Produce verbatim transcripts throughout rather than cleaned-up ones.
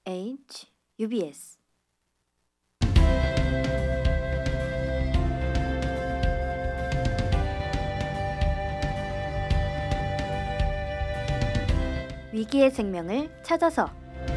H, 유비에스. 위기의 생명을 찾아서.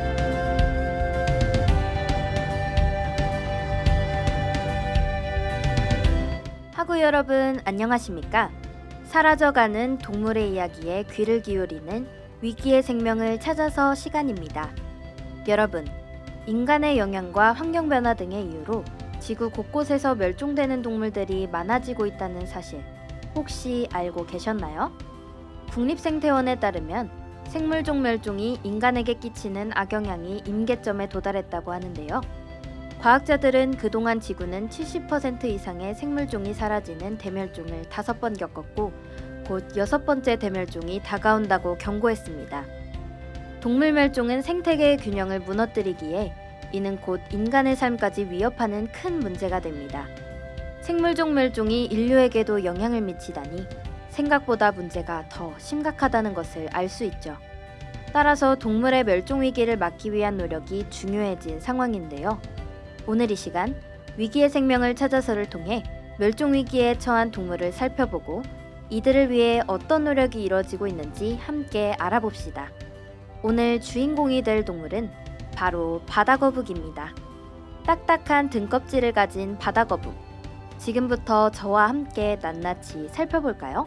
하구 여러분 안녕하십니까? 사라져가는 동물의 이야기에 귀를 기울이는 위기의 생명을 찾아서 시간입니다. 여러분, 인간의 영향과 환경변화 등의 이유로 지구 곳곳에서 멸종되는 동물들이 많아지고 있다는 사실 혹시 알고 계셨나요? 국립생태원에 따르면 생물종 멸종이 인간에게 끼치는 악영향이 임계점에 도달했다고 하는데요. 과학자들은 그동안 지구는 칠십 퍼센트 이상의 생물종이 사라지는 대멸종을 다섯 번 겪었고 곧 여섯 번째 대멸종이 다가온다고 경고했습니다. 동물 멸종은 생태계의 균형을 무너뜨리기에 이는 곧 인간의 삶까지 위협하는 큰 문제가 됩니다. 생물종 멸종이 인류에게도 영향을 미치다니 생각보다 문제가 더 심각하다는 것을 알 수 있죠. 따라서 동물의 멸종 위기를 막기 위한 노력이 중요해진 상황인데요. 오늘 이 시간 위기의 생명을 찾아서를 통해 멸종 위기에 처한 동물을 살펴보고 이들을 위해 어떤 노력이 이뤄지고 있는지 함께 알아봅시다. 오늘 주인공이 될 동물은 바로 바다거북입니다. 딱딱한 등껍질을 가진 바다거북. 지금부터 저와 함께 낱낱이 살펴볼까요?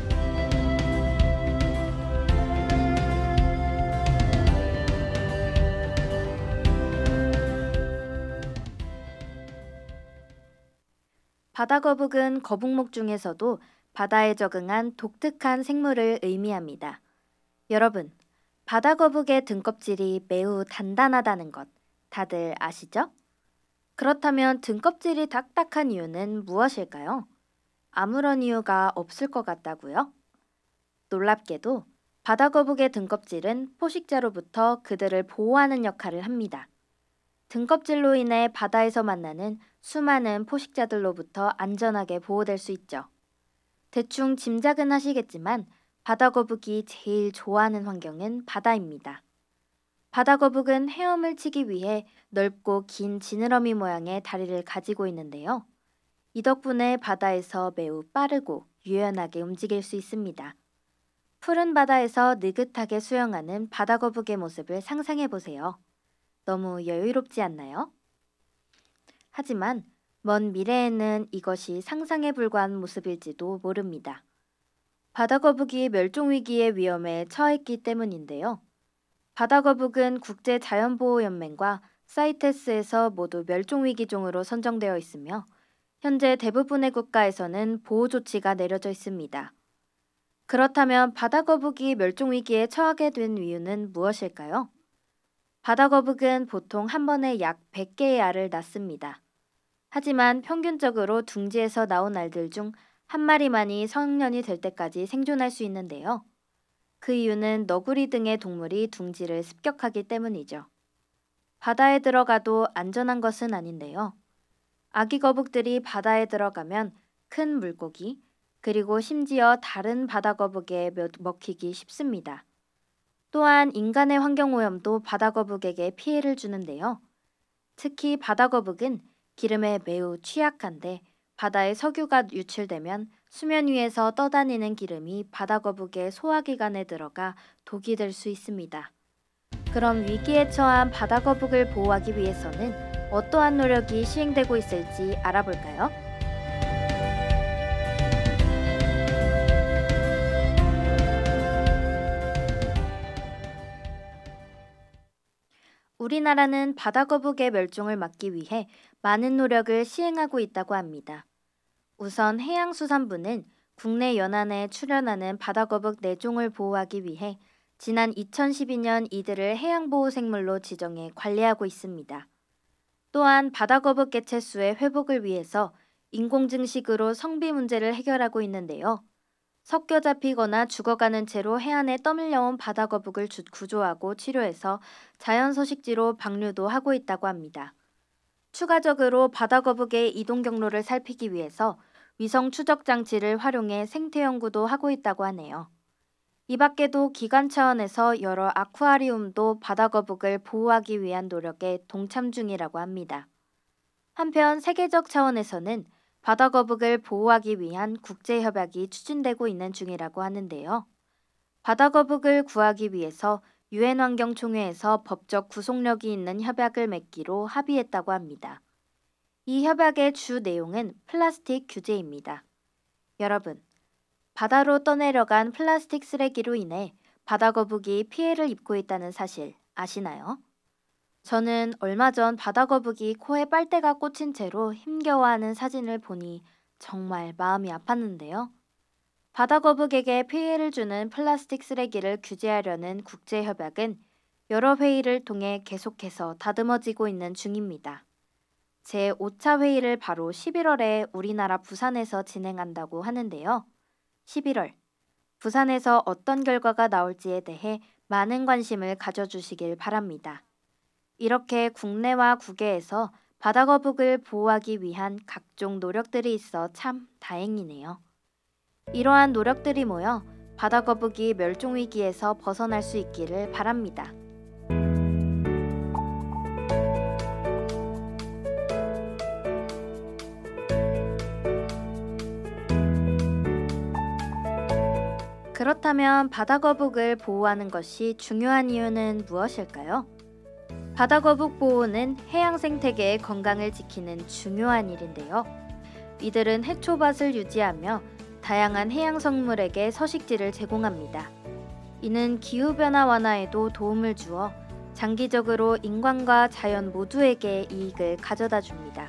바다거북은 거북목 중에서도 바다에 적응한 독특한 생물을 의미합니다. 여러분, 바다거북의 등껍질이 매우 단단하다는 것 다들 아시죠? 그렇다면 등껍질이 딱딱한 이유는 무엇일까요? 아무런 이유가 없을 것 같다고요? 놀랍게도 바다거북의 등껍질은 포식자로부터 그들을 보호하는 역할을 합니다. 등껍질로 인해 바다에서 만나는 수많은 포식자들로부터 안전하게 보호될 수 있죠. 대충 짐작은 하시겠지만 바다거북이 제일 좋아하는 환경은 바다입니다. 바다거북은 헤엄을 치기 위해 넓고 긴 지느러미 모양의 다리를 가지고 있는데요. 이 덕분에 바다에서 매우 빠르고 유연하게 움직일 수 있습니다. 푸른 바다에서 느긋하게 수영하는 바다거북의 모습을 상상해 보세요. 너무 여유롭지 않나요? 하지만 먼 미래에는 이것이 상상에 불과한 모습일지도 모릅니다. 바다거북이 멸종위기의 위험에 처했기 때문인데요. 바다거북은 국제자연보호연맹과 사이테스에서 모두 멸종위기종으로 선정되어 있으며 현재 대부분의 국가에서는 보호 조치가 내려져 있습니다. 그렇다면 바다거북이 멸종위기에 처하게 된 이유는 무엇일까요? 바다거북은 보통 한 번에 약 백 개의 알을 낳습니다. 하지만 평균적으로 둥지에서 나온 알들 중 한 마리만이 성년이 될 때까지 생존할 수 있는데요. 그 이유는 너구리 등의 동물이 둥지를 습격하기 때문이죠. 바다에 들어가도 안전한 것은 아닌데요. 아기 거북들이 바다에 들어가면 큰 물고기, 그리고 심지어 다른 바다거북에 먹히기 쉽습니다. 또한 인간의 환경오염도 바다거북에게 피해를 주는데요. 특히 바다거북은 기름에 매우 취약한데 바다에 석유가 유출되면 수면 위에서 떠다니는 기름이 바다거북의 소화기관에 들어가 독이 될 수 있습니다. 그럼 위기에 처한 바다거북을 보호하기 위해서는 어떠한 노력이 시행되고 있을지 알아볼까요? 우리나라는 바다거북의 멸종을 막기 위해 많은 노력을 시행하고 있다고 합니다. 우선 해양수산부는 국내 연안에 출현하는 바다거북 네 종을 보호하기 위해 지난 이천십이 년 이들을 해양보호생물로 지정해 관리하고 있습니다. 또한 바다거북 개체수의 회복을 위해서 인공증식으로 성비 문제를 해결하고 있는데요. 섞여 잡히거나 죽어가는 채로 해안에 떠밀려온 바다거북을 구조하고 치료해서 자연서식지로 방류도 하고 있다고 합니다. 추가적으로 바다거북의 이동 경로를 살피기 위해서 위성 추적 장치를 활용해 생태 연구도 하고 있다고 하네요. 이 밖에도 기관 차원에서 여러 아쿠아리움도 바다거북을 보호하기 위한 노력에 동참 중이라고 합니다. 한편 세계적 차원에서는 바다거북을 보호하기 위한 국제협약이 추진되고 있는 중이라고 하는데요. 바다거북을 구하기 위해서 유엔 환경총회에서 법적 구속력이 있는 협약을 맺기로 합의했다고 합니다. 이 협약의 주 내용은 플라스틱 규제입니다. 여러분, 바다로 떠내려간 플라스틱 쓰레기로 인해 바다거북이 피해를 입고 있다는 사실 아시나요? 저는 얼마 전 바다거북이 코에 빨대가 꽂힌 채로 힘겨워하는 사진을 보니 정말 마음이 아팠는데요. 바다거북에게 피해를 주는 플라스틱 쓰레기를 규제하려는 국제협약은 여러 회의를 통해 계속해서 다듬어지고 있는 중입니다. 제오 차 회의를 바로 십일월에 우리나라 부산에서 진행한다고 하는데요. 십일월, 부산에서 어떤 결과가 나올지에 대해 많은 관심을 가져주시길 바랍니다. 이렇게 국내와 국외에서 바다거북을 보호하기 위한 각종 노력들이 있어 참 다행이네요. 이러한 노력들이 모여 바다거북이 멸종위기에서 벗어날 수 있기를 바랍니다. 그렇다면 바다거북을 보호하는 것이 중요한 이유는 무엇일까요? 바다거북 보호는 해양 생태계의 건강을 지키는 중요한 일인데요. 이들은 해초밭을 유지하며 다양한 해양 생물에게 서식지를 제공합니다. 이는 기후변화 완화에도 도움을 주어 장기적으로 인간과 자연 모두에게 이익을 가져다 줍니다.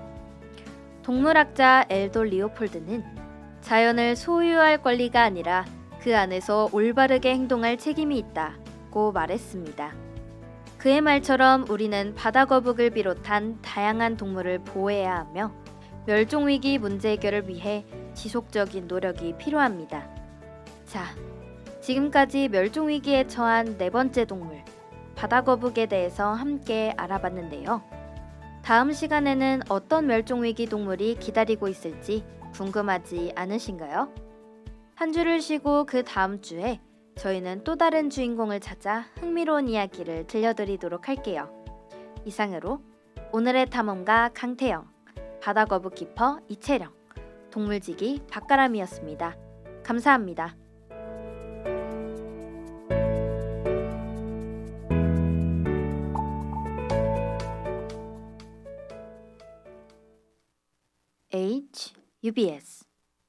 동물학자 엘돌 리오폴드는 자연을 소유할 권리가 아니라 그 안에서 올바르게 행동할 책임이 있다고 말했습니다. 그의 말처럼 우리는 바다거북을 비롯한 다양한 동물을 보호해야 하며 멸종위기 문제 해결을 위해 지속적인 노력이 필요합니다. 자, 지금까지 멸종위기에 처한 네 번째 동물, 바다거북에 대해서 함께 알아봤는데요. 다음 시간에는 어떤 멸종위기 동물이 기다리고 있을지 궁금하지 않으신가요? 한 주를 쉬고 그 다음 주에 저희는 또 다른 주인공을 찾아 흥미로운 이야기를 들려드리도록 할게요. 이상으로 오늘의 탐험가 강태영, 바다거북 키퍼 이채령, 동물지기 박가람이었습니다. 감사합니다. H, 유비에스